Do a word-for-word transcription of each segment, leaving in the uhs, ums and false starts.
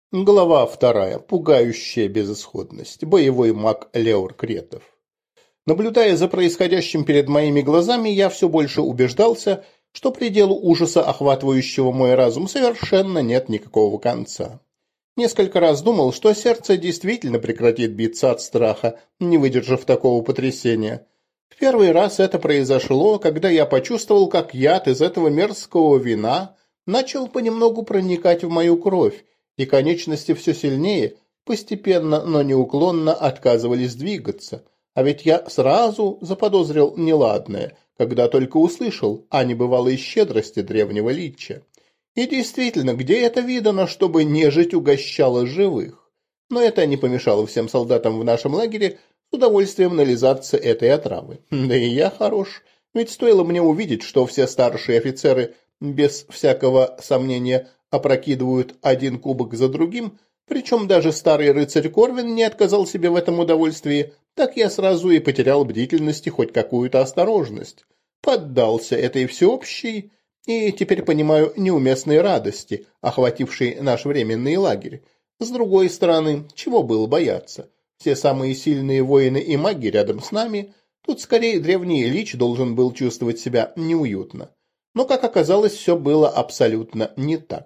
Глава вторая. Пугающая безысходность. Боевой маг Леор Кретов. Наблюдая за происходящим перед моими глазами, я все больше убеждался, что пределу ужаса, охватывающего мой разум, совершенно нет никакого конца. Несколько раз думал, что сердце действительно прекратит биться от страха, не выдержав такого потрясения. В первый раз это произошло, когда я почувствовал, как яд из этого мерзкого вина начал понемногу проникать в мою кровь, и конечности все сильнее, постепенно, но неуклонно отказывались двигаться. А ведь я сразу заподозрил неладное, когда только услышал о небывалой щедрости древнего лича. И действительно, где это видано, чтобы нежить угощала живых? Но это не помешало всем солдатам в нашем лагере с удовольствием нализаться этой отравы. Да и я хорош, ведь стоило мне увидеть, что все старшие офицеры без всякого сомнения опрокидывают один кубок за другим, причем даже старый рыцарь Корвин не отказал себе в этом удовольствии, так я сразу и потерял бдительность и хоть какую-то осторожность. Поддался этой всеобщей и, теперь понимаю, неуместной радости, охватившей наш временный лагерь. С другой стороны, чего было бояться? Все самые сильные воины и маги рядом с нами, тут скорее древний лич должен был чувствовать себя неуютно. Но, как оказалось, все было абсолютно не так.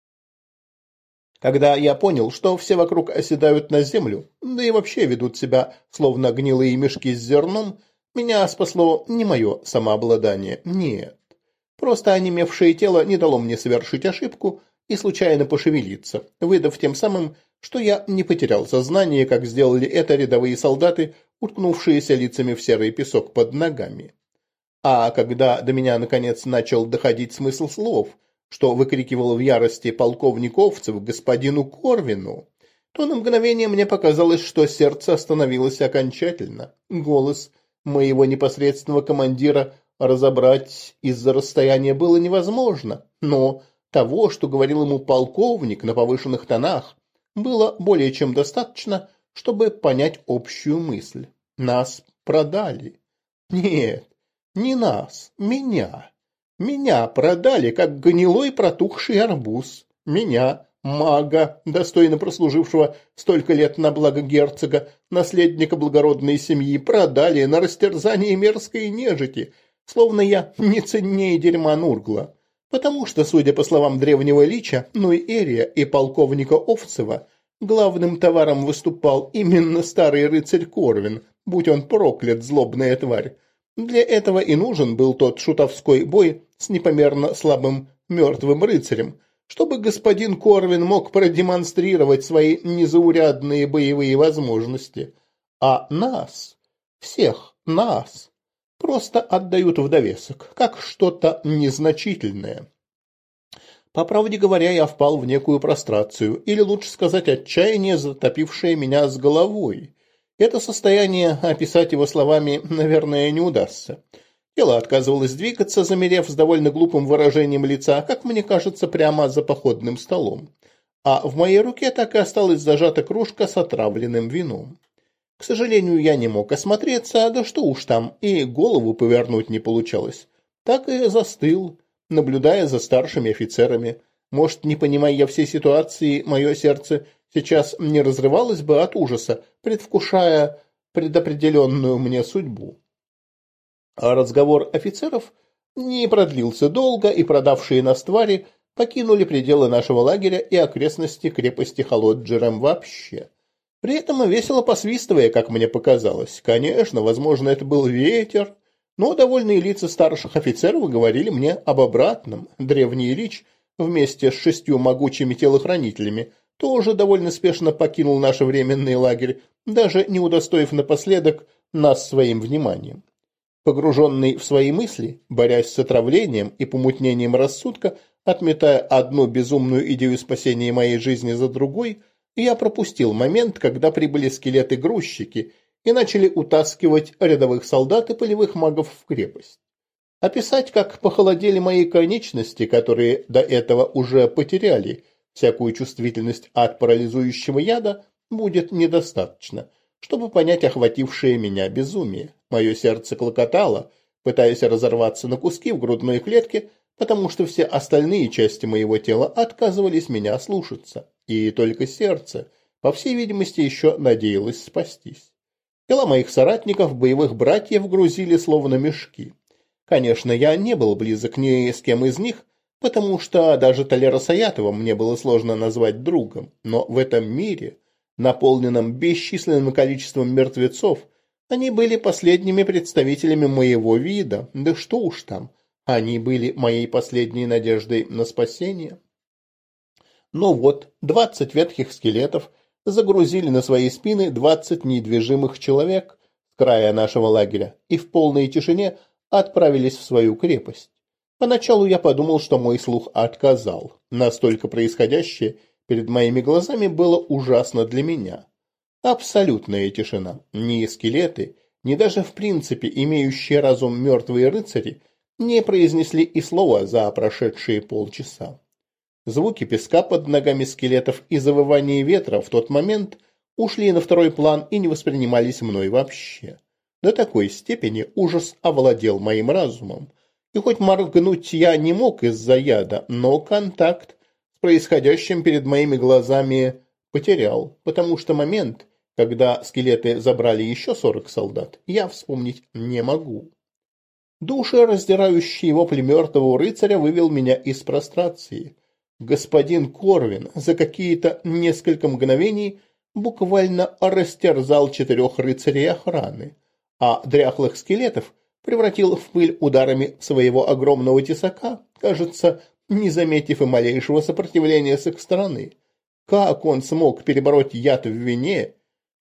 Когда я понял, что все вокруг оседают на землю, да и вообще ведут себя, словно гнилые мешки с зерном, меня спасло не мое самообладание, нет. Просто онемевшее тело не дало мне совершить ошибку и случайно пошевелиться, выдав тем самым, что я не потерял сознание, как сделали это рядовые солдаты, уткнувшиеся лицами в серый песок под ногами. А когда до меня наконец начал доходить смысл слов, что выкрикивал в ярости полковник Овцев господину Корвину, то на мгновение мне показалось, что сердце остановилось окончательно. Голос моего непосредственного командира разобрать из-за расстояния было невозможно, но того, что говорил ему полковник на повышенных тонах, было более чем достаточно, чтобы понять общую мысль. Нас продали. Нет, не нас, меня. Меня продали, как гнилой протухший арбуз. Меня, мага, достойно прослужившего столько лет на благо герцога, наследника благородной семьи, продали на растерзание мерзкой нежити, словно я не ценнее дерьма Нургла. Потому что, судя по словам древнего лича, Нуй-Эрия и полковника Овцева, главным товаром выступал именно старый рыцарь Корвин, будь он проклят, злобная тварь. Для этого и нужен был тот шутовской бой с непомерно слабым мертвым рыцарем, чтобы господин Корвин мог продемонстрировать свои незаурядные боевые возможности. А нас, всех нас, просто отдают в довесок, как что-то незначительное. По правде говоря, я впал в некую прострацию, или лучше сказать, отчаяние, затопившее меня с головой. Это состояние описать его словами, наверное, не удастся. Тело отказывалось двигаться, замерев с довольно глупым выражением лица, как мне кажется, прямо за походным столом. А в моей руке так и осталась зажата кружка с отравленным вином. К сожалению, я не мог осмотреться, да что уж там, и голову повернуть не получалось. Так и застыл, наблюдая за старшими офицерами. Может, не понимая я всей ситуации, мое сердце сейчас не разрывалось бы от ужаса, предвкушая предопределенную мне судьбу. А разговор офицеров не продлился долго, и продавшие нас твари покинули пределы нашего лагеря и окрестности крепости Холоджерем вообще. При этом весело посвистывая, как мне показалось. Конечно, возможно, это был ветер, но довольные лица старших офицеров говорили мне об обратном. Древний лич вместе с шестью могучими телохранителями тоже довольно спешно покинул наш временный лагерь, даже не удостоив напоследок нас своим вниманием. Погруженный в свои мысли, борясь с отравлением и помутнением рассудка, отметая одну безумную идею спасения моей жизни за другой, я пропустил момент, когда прибыли скелеты-грузчики и начали утаскивать рядовых солдат и полевых магов в крепость. Описать, как похолодели мои конечности, которые до этого уже потеряли всякую чувствительность от парализующего яда, будет недостаточно, чтобы понять охватившее меня безумие. Мое сердце клокотало, пытаясь разорваться на куски в грудной клетке, потому что все остальные части моего тела отказывались меня слушаться. и только сердце, по всей видимости, еще надеялось спастись. Тела моих соратников, боевых братьев, грузили словно мешки. Конечно, я не был близок ни с кем из них, потому что даже Толера Саятова мне было сложно назвать другом, но в этом мире, наполненном бесчисленным количеством мертвецов, они были последними представителями моего вида, да что уж там, они были моей последней надеждой на спасение. Но вот двадцать ветхих скелетов загрузили на свои спины двадцать недвижимых человек с края нашего лагеря и в полной тишине отправились в свою крепость. Поначалу я подумал, что мой слух отказал. Настолько происходящее перед моими глазами было ужасно для меня. Абсолютная тишина. Ни скелеты, ни даже в принципе имеющие разум мертвые рыцари не произнесли и слова за прошедшие полчаса. Звуки песка под ногами скелетов и завывание ветра в тот момент ушли на второй план и не воспринимались мной вообще. До такой степени ужас овладел моим разумом. И хоть моргнуть я не мог из-за яда, но контакт с происходящим перед моими глазами потерял, потому что момент, когда скелеты забрали еще сорок солдат, я вспомнить не могу. Душераздирающий вопль мертвого рыцаря вывел меня из прострации. Господин Корвин за какие-то несколько мгновений буквально растерзал четырех рыцарей охраны, а дряхлых скелетов превратил в пыль ударами своего огромного тесака, кажется, не заметив и малейшего сопротивления с их стороны. Как он смог перебороть яд в вине,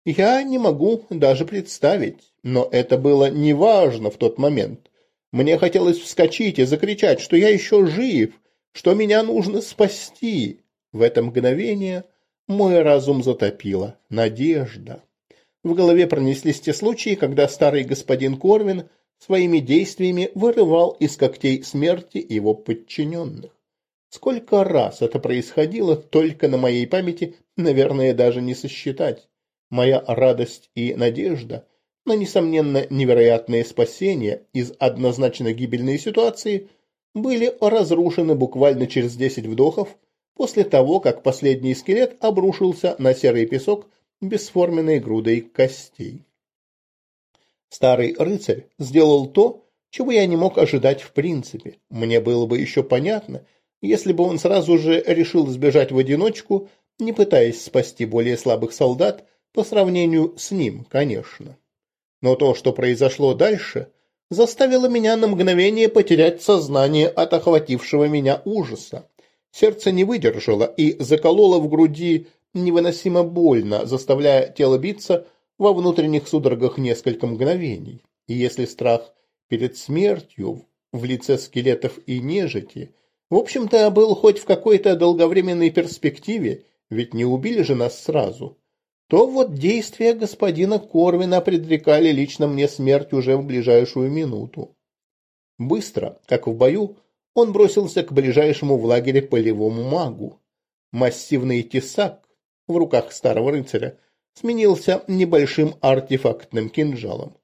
я не могу даже представить, но это было неважно в тот момент. Мне хотелось вскочить и закричать, что я еще жив, что меня нужно спасти. В это мгновение мой разум затопила надежда. В голове пронеслись те случаи, когда старый господин Корвин своими действиями вырывал из когтей смерти его подчиненных. Сколько раз это происходило, только на моей памяти, наверное, даже не сосчитать. Моя радость и надежда на, несомненно, невероятное спасение из однозначно гибельной ситуации были разрушены буквально через десять вдохов после того, как последний скелет обрушился на серый песок бесформенной грудой костей. Старый рыцарь сделал то, чего я не мог ожидать в принципе. Мне было бы еще понятно, если бы он сразу же решил сбежать в одиночку, не пытаясь спасти более слабых солдат, по сравнению с ним, конечно. Но то, что произошло дальше, заставило меня на мгновение потерять сознание от охватившего меня ужаса. Сердце не выдержало и закололо в груди невыносимо больно, заставляя тело биться во внутренних судорогах несколько мгновений. И если страх перед смертью в лице скелетов и нежити, в общем-то, был хоть в какой-то долговременной перспективе, ведь не убили же нас сразу, то вот действия господина Корвина предрекали лично мне смерть уже в ближайшую минуту. Быстро, как в бою, он бросился к ближайшему в лагере полевому магу. Массивный тесак в руках старого рыцаря сменился небольшим артефактным кинжалом.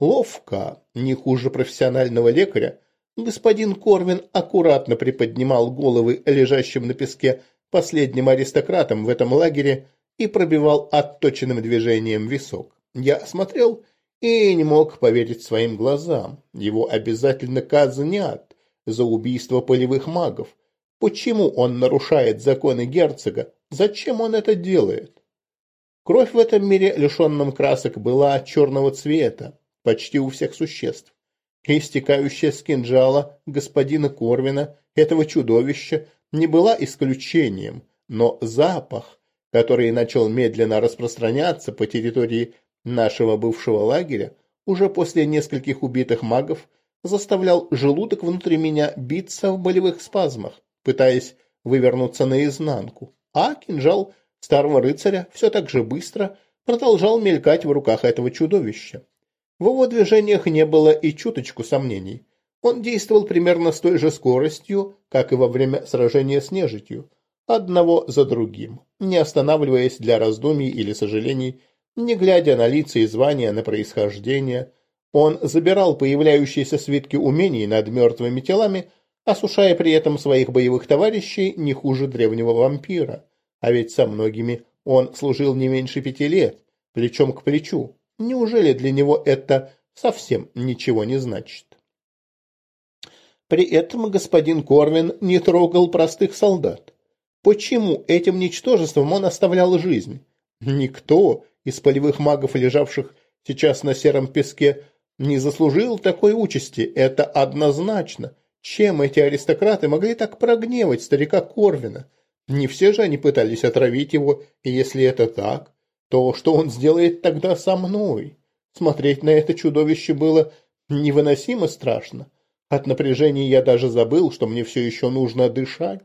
Ловко, не хуже профессионального лекаря, господин Корвин аккуратно приподнимал головы лежащим на песке последним аристократам в этом лагере и пробивал отточенным движением висок. Я смотрел и не мог поверить своим глазам. Его обязательно казнят за убийство полевых магов. Почему он нарушает законы герцога? Зачем он это делает? Кровь в этом мире, лишенном красок, была черного цвета, почти у всех существ. И истекающая с кинжала господина Корвина, этого чудовища, не была исключением, но запах, который начал медленно распространяться по территории нашего бывшего лагеря, уже после нескольких убитых магов, заставлял желудок внутри меня биться в болевых спазмах, пытаясь вывернуться наизнанку, а кинжал старого рыцаря все так же быстро продолжал мелькать в руках этого чудовища. В его движениях не было и чуточку сомнений. Он действовал примерно с той же скоростью, как и во время сражения с нежитью, одного за другим, не останавливаясь для раздумий или сожалений, не глядя на лица и звания, на происхождение. Он забирал появляющиеся свитки умений над мертвыми телами, осушая при этом своих боевых товарищей не хуже древнего вампира. А ведь со многими он служил не меньше пяти лет, плечом к плечу. Неужели для него это совсем ничего не значит? При этом господин Корвин не трогал простых солдат. Почему этим ничтожеством он оставлял жизнь? Никто из полевых магов, лежавших сейчас на сером песке, не заслужил такой участи, это однозначно. Чем эти аристократы могли так прогневать старика Корвина? Не все же они пытались отравить его, и если это так, то что он сделает тогда со мной? Смотреть на это чудовище было невыносимо страшно. От напряжения я даже забыл, что мне все еще нужно дышать.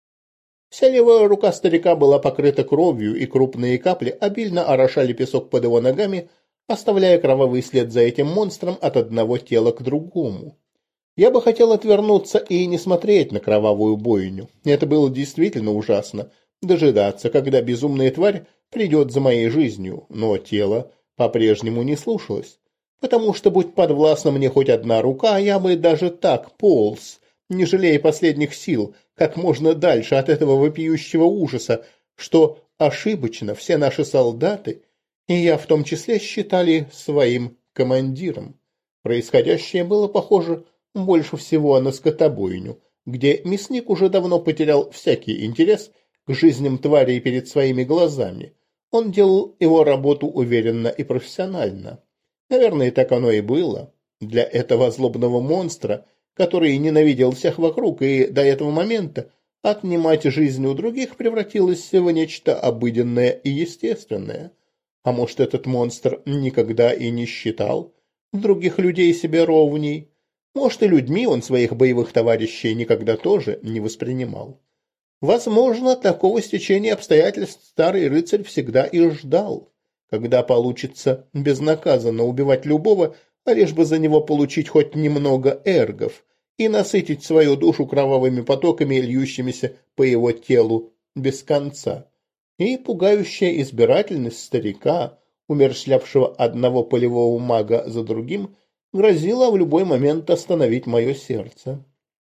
Вся левая рука старика была покрыта кровью, и крупные капли обильно орошали песок под его ногами, оставляя кровавый след за этим монстром от одного тела к другому. Я бы хотел отвернуться и не смотреть на кровавую бойню. Это было действительно ужасно. Дожидаться, когда безумная тварь придет за моей жизнью, но тело по-прежнему не слушалось. Потому что, будь подвластна мне хоть одна рука, я бы даже так полз, не жалея последних сил, как можно дальше от этого вопиющего ужаса, что ошибочно все наши солдаты, и я в том числе, считали своим командиром. Происходящее было похоже больше всего на скотобойню, где мясник уже давно потерял всякий интерес к жизням тварей перед своими глазами. Он делал его работу уверенно и профессионально. Наверное, так оно и было. Для этого злобного монстра, который ненавидел всех вокруг и до этого момента отнимать жизнь у других превратилось в нечто обыденное и естественное. А может, этот монстр никогда и не считал других людей себе ровней? Может, и людьми он своих боевых товарищей никогда тоже не воспринимал. Возможно, такого стечения обстоятельств старый рыцарь всегда и ждал, когда получится безнаказанно убивать любого, а лишь бы за него получить хоть немного эргов и насытить свою душу кровавыми потоками, льющимися по его телу без конца. И пугающая избирательность старика, умерщвлявшего одного полевого мага за другим, грозила в любой момент остановить мое сердце.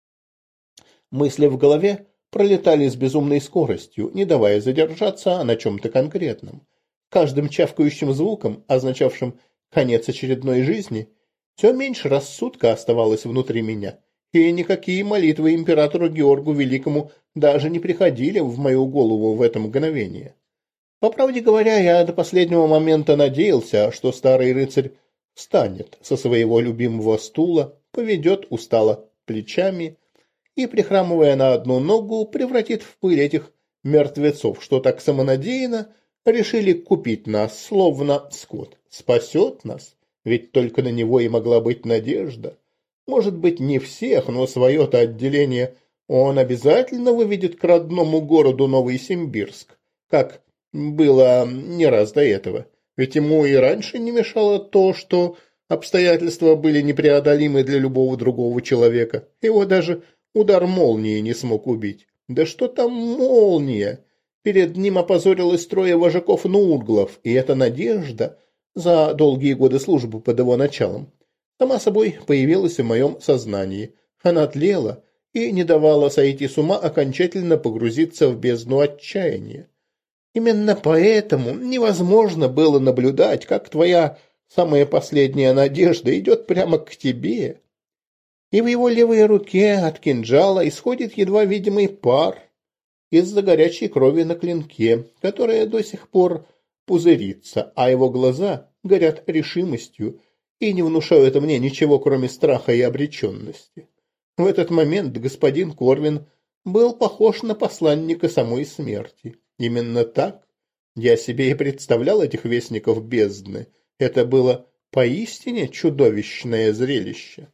Мысли в голове пролетали с безумной скоростью, не давая задержаться на чем-то конкретном. Каждым чавкающим звуком, означавшим конец очередной жизни, все меньше рассудка оставалось внутри меня, и никакие молитвы императору Георгу Великому даже не приходили в мою голову в это мгновение. По правде говоря, я до последнего момента надеялся, что старый рыцарь встанет со своего любимого стула, поведет устало плечами и, прихрамывая на одну ногу, превратит в пыль этих мертвецов, что так самонадеянно решили купить нас, словно скот. Спасет нас, ведь только на него и могла быть надежда. Может быть, не всех, но свое-то отделение он обязательно выведет к родному городу Новый Симбирск, как было не раз до этого. Ведь ему и раньше не мешало то, что обстоятельства были непреодолимы для любого другого человека. Его даже удар молнии не смог убить. Да что там молния? Перед ним опозорилось трое вожаков-нурглов, и эта надежда за долгие годы службы под его началом сама собой появилась в моем сознании. Она тлела и не давала сойти с ума окончательно погрузиться в бездну отчаяния. Именно поэтому невозможно было наблюдать, как твоя самая последняя надежда идет прямо к тебе. И в его левой руке от кинжала исходит едва видимый пар из-за горячей крови на клинке, которая до сих пор пузырится, а его глаза горят решимостью и не внушают мне ничего, кроме страха и обреченности. В этот момент господин Корвин был похож на посланника самой смерти. Именно так я себе и представлял этих вестников бездны. Это было поистине чудовищное зрелище.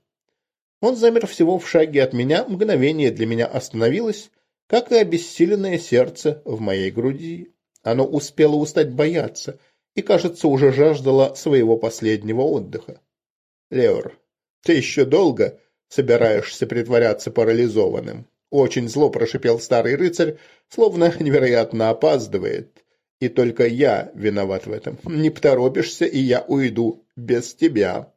Он замер всего в шаге от меня, мгновение для меня остановилось, как и обессиленное сердце в моей груди. Оно успело устать бояться и, кажется, уже жаждало своего последнего отдыха. «Леор, ты еще долго собираешься притворяться парализованным?» Очень зло прошипел старый рыцарь, словно невероятно опаздывает. И только я виноват в этом. Не поторопишься, и я уйду без тебя.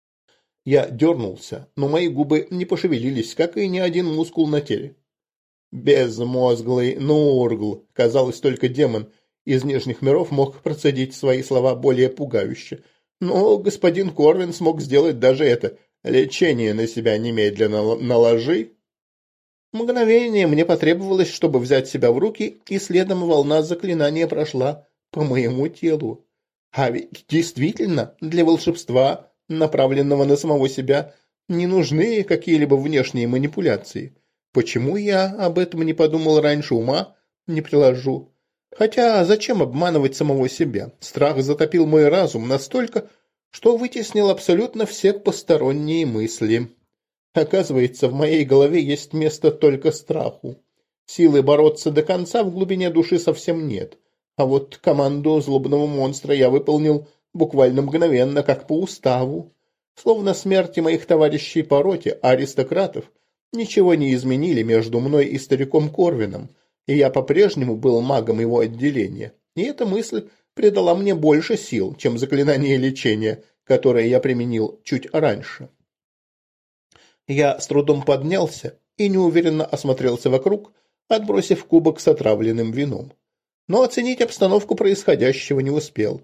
Я дернулся, но мои губы не пошевелились, как и ни один мускул на теле. Безмозглый Нургл. Казалось, только демон из нижних миров мог процедить свои слова более пугающе. Но господин Корвин смог сделать даже это. Лечение на себя немедленно наложи. Мгновение мне потребовалось, чтобы взять себя в руки, и следом волна заклинания прошла по моему телу. А ведь действительно, для волшебства, направленного на самого себя, не нужны какие-либо внешние манипуляции. Почему я об этом не подумал раньше, ума не приложу. Хотя зачем обманывать самого себя? Страх затопил мой разум настолько, что вытеснил абсолютно все посторонние мысли. Оказывается, в моей голове есть место только страху. Силы бороться до конца в глубине души совсем нет. А вот команду злобного монстра я выполнил буквально мгновенно, как по уставу. Словно смерти моих товарищей по роте, аристократов, ничего не изменили между мной и стариком Корвином, и я по-прежнему был магом его отделения. И эта мысль придала мне больше сил, чем заклинание лечения, которое я применил чуть раньше. Я с трудом поднялся и неуверенно осмотрелся вокруг, отбросив кубок с отравленным вином. Но оценить обстановку происходящего не успел.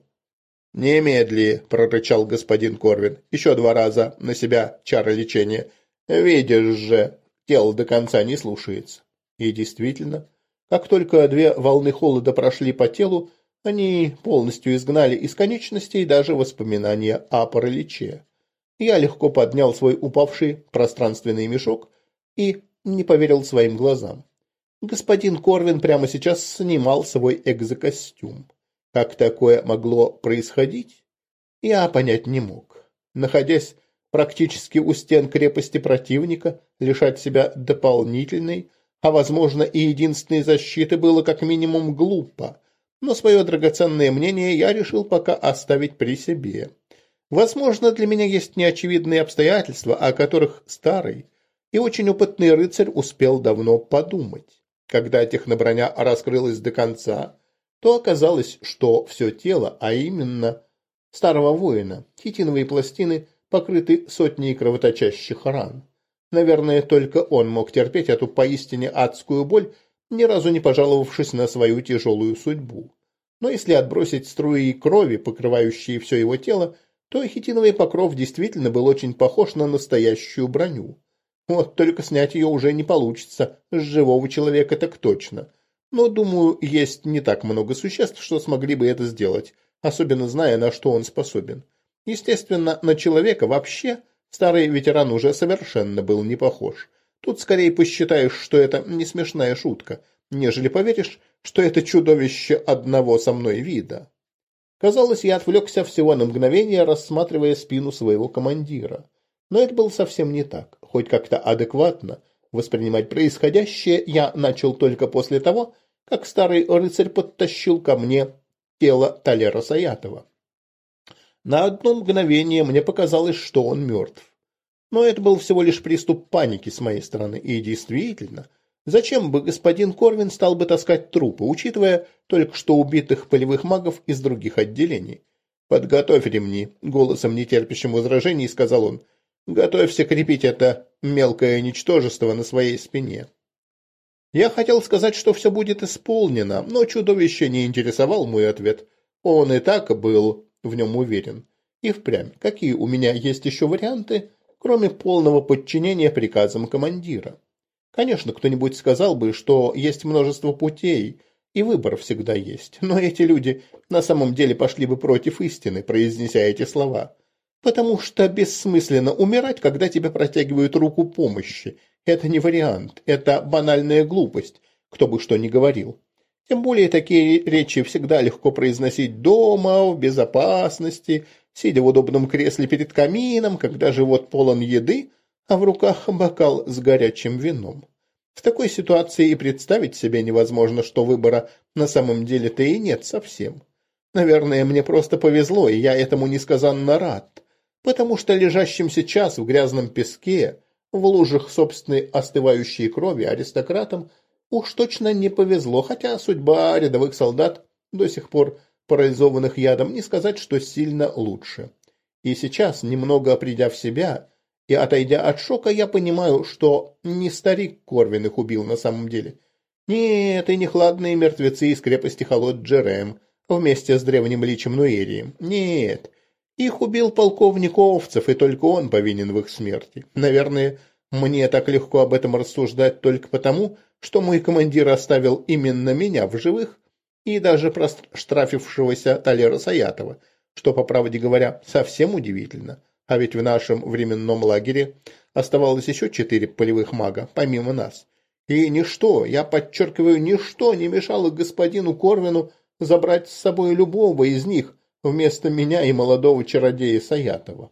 «Немедли», — прорычал господин Корвин, — «еще два раза на себя чары лечения. Видишь же, тело до конца не слушается». И действительно, как только две волны холода прошли по телу, они полностью изгнали из конечностей даже воспоминания о параличе. Я легко поднял свой упавший пространственный мешок и не поверил своим глазам. Господин Корвин прямо сейчас снимал свой экзокостюм. Как такое могло происходить, я понять не мог. Находясь практически у стен крепости противника, лишать себя дополнительной, а возможно и единственной защиты было как минимум глупо, но свое драгоценное мнение я решил пока оставить при себе. Возможно, для меня есть неочевидные обстоятельства, о которых старый и очень опытный рыцарь успел давно подумать. Когда техноброня раскрылась до конца, то оказалось, что все тело, а именно старого воина, хитиновые пластины покрыты сотней кровоточащих ран. Наверное, только он мог терпеть эту поистине адскую боль, ни разу не пожаловавшись на свою тяжелую судьбу. Но если отбросить струи крови, покрывающие все его тело, то хитиновый покров действительно был очень похож на настоящую броню. Вот только снять ее уже не получится, с живого человека так точно. Но, думаю, есть не так много существ, что смогли бы это сделать, особенно зная, на что он способен. Естественно, на человека вообще старый ветеран уже совершенно был не похож. Тут скорее посчитаешь, что это не смешная шутка, нежели поверишь, что это чудовище одного со мной вида. Казалось, я отвлекся всего на мгновение, рассматривая спину своего командира. Но это было совсем не так. Хоть как-то адекватно воспринимать происходящее я начал только после того, как старый рыцарь подтащил ко мне тело Талера Саятова. На одно мгновение мне показалось, что он мертв. Но это был всего лишь приступ паники с моей стороны. И действительно, зачем бы господин Корвин стал бы таскать трупы, учитывая только что убитых полевых магов из других отделений? «Подготовь ремни», — голосом, нетерпящим возражений, сказал он. «Готовься крепить это мелкое ничтожество на своей спине». Я хотел сказать, что все будет исполнено, но чудовище не интересовал мой ответ. Он и так был в нем уверен. И впрямь, какие у меня есть еще варианты, кроме полного подчинения приказам командира? Конечно, кто-нибудь сказал бы, что есть множество путей, и выбор всегда есть, но эти люди на самом деле пошли бы против истины, произнеся эти слова. Потому что бессмысленно умирать, когда тебе протягивают руку помощи. Это не вариант, это банальная глупость, кто бы что ни говорил. Тем более такие речи всегда легко произносить дома, в безопасности, сидя в удобном кресле перед камином, когда живот полон еды, а в руках бокал с горячим вином. В такой ситуации и представить себе невозможно, что выбора на самом деле-то и нет совсем. Наверное, мне просто повезло, и я этому несказанно рад, потому что лежащим сейчас в грязном песке, в лужах собственной остывающей крови аристократам уж точно не повезло, хотя судьба рядовых солдат, до сих пор парализованных ядом, не сказать, что сильно лучше. И сейчас, немного придя в себя И, отойдя от шока, я понимаю, что не старик Корвин их убил на самом деле. Нет, и не хладные мертвецы из крепости Холод-Джерем вместе с древним личем Нуэрием. Нет, их убил полковник Овцев, и только он повинен в их смерти. Наверное, мне так легко об этом рассуждать только потому, что мой командир оставил именно меня в живых и даже проштрафившегося Талера Саятова, что, по правде говоря, совсем удивительно. А ведь в нашем временном лагере оставалось еще четыре полевых мага, помимо нас. И ничто, я подчеркиваю, ничто не мешало господину Корвину забрать с собой любого из них вместо меня и молодого чародея Саятова.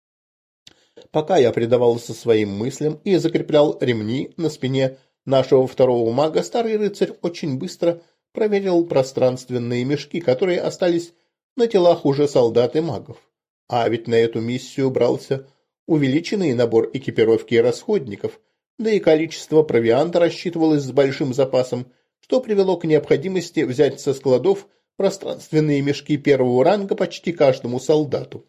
Пока я предавался своим мыслям и закреплял ремни на спине нашего второго мага, старый рыцарь очень быстро проверил пространственные мешки, которые остались на телах уже солдат и магов. А ведь на эту миссию брался увеличенный набор экипировки и расходников, да и количество провианта рассчитывалось с большим запасом, что привело к необходимости взять со складов пространственные мешки первого ранга почти каждому солдату.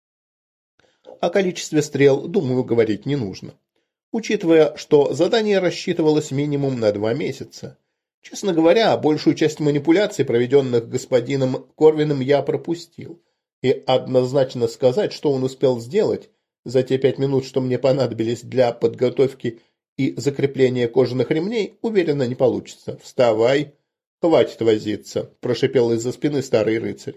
О количестве стрел, думаю, говорить не нужно, учитывая, что задание рассчитывалось минимум на два месяца. Честно говоря, большую часть манипуляций, проведенных господином Корвином, я пропустил. И однозначно сказать, что он успел сделать за те пять минут, что мне понадобились для подготовки и закрепления кожаных ремней, уверенно не получится. «Вставай! Хватит возиться!» – прошипел из-за спины старый рыцарь.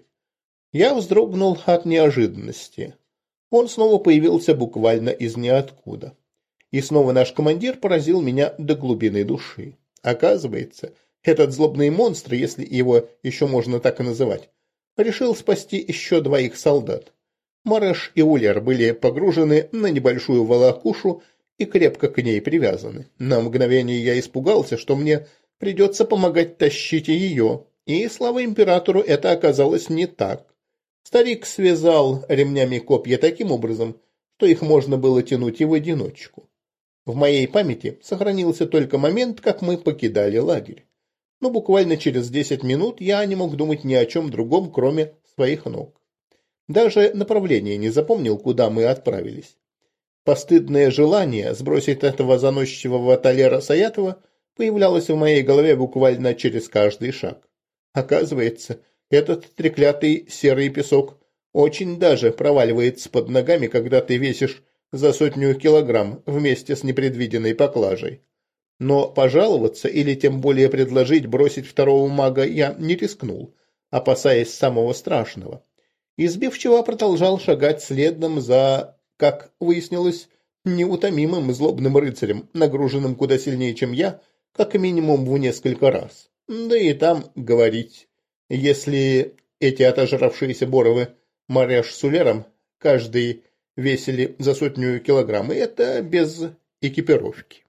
Я вздрогнул от неожиданности. Он снова появился буквально из ниоткуда. И снова наш командир поразил меня до глубины души. Оказывается, этот злобный монстр, если его еще можно так и называть, решил спасти еще двоих солдат. Мареш и Улер были погружены на небольшую волокушу и крепко к ней привязаны. На мгновение я испугался, что мне придется помогать тащить ее, и, слава императору, это оказалось не так. Старик связал ремнями копья таким образом, что их можно было тянуть и в одиночку. В моей памяти сохранился только момент, как мы покидали лагерь. Но буквально через десять минут я не мог думать ни о чем другом, кроме своих ног. Даже направление не запомнил, куда мы отправились. Постыдное желание сбросить этого заносчивого Талера Саятова появлялось в моей голове буквально через каждый шаг. Оказывается, этот треклятый серый песок очень даже проваливается под ногами, когда ты весишь за сотню килограмм вместе с непредвиденной поклажей. Но пожаловаться или тем более предложить бросить второго мага я не рискнул, опасаясь самого страшного. Избивчиво продолжал шагать следом за, как выяснилось, неутомимым злобным рыцарем, нагруженным куда сильнее, чем я, как минимум в несколько раз. Да и там говорить, если эти отожравшиеся боровы Мареш с Улером каждый весили за сотню килограмм, и это без экипировки.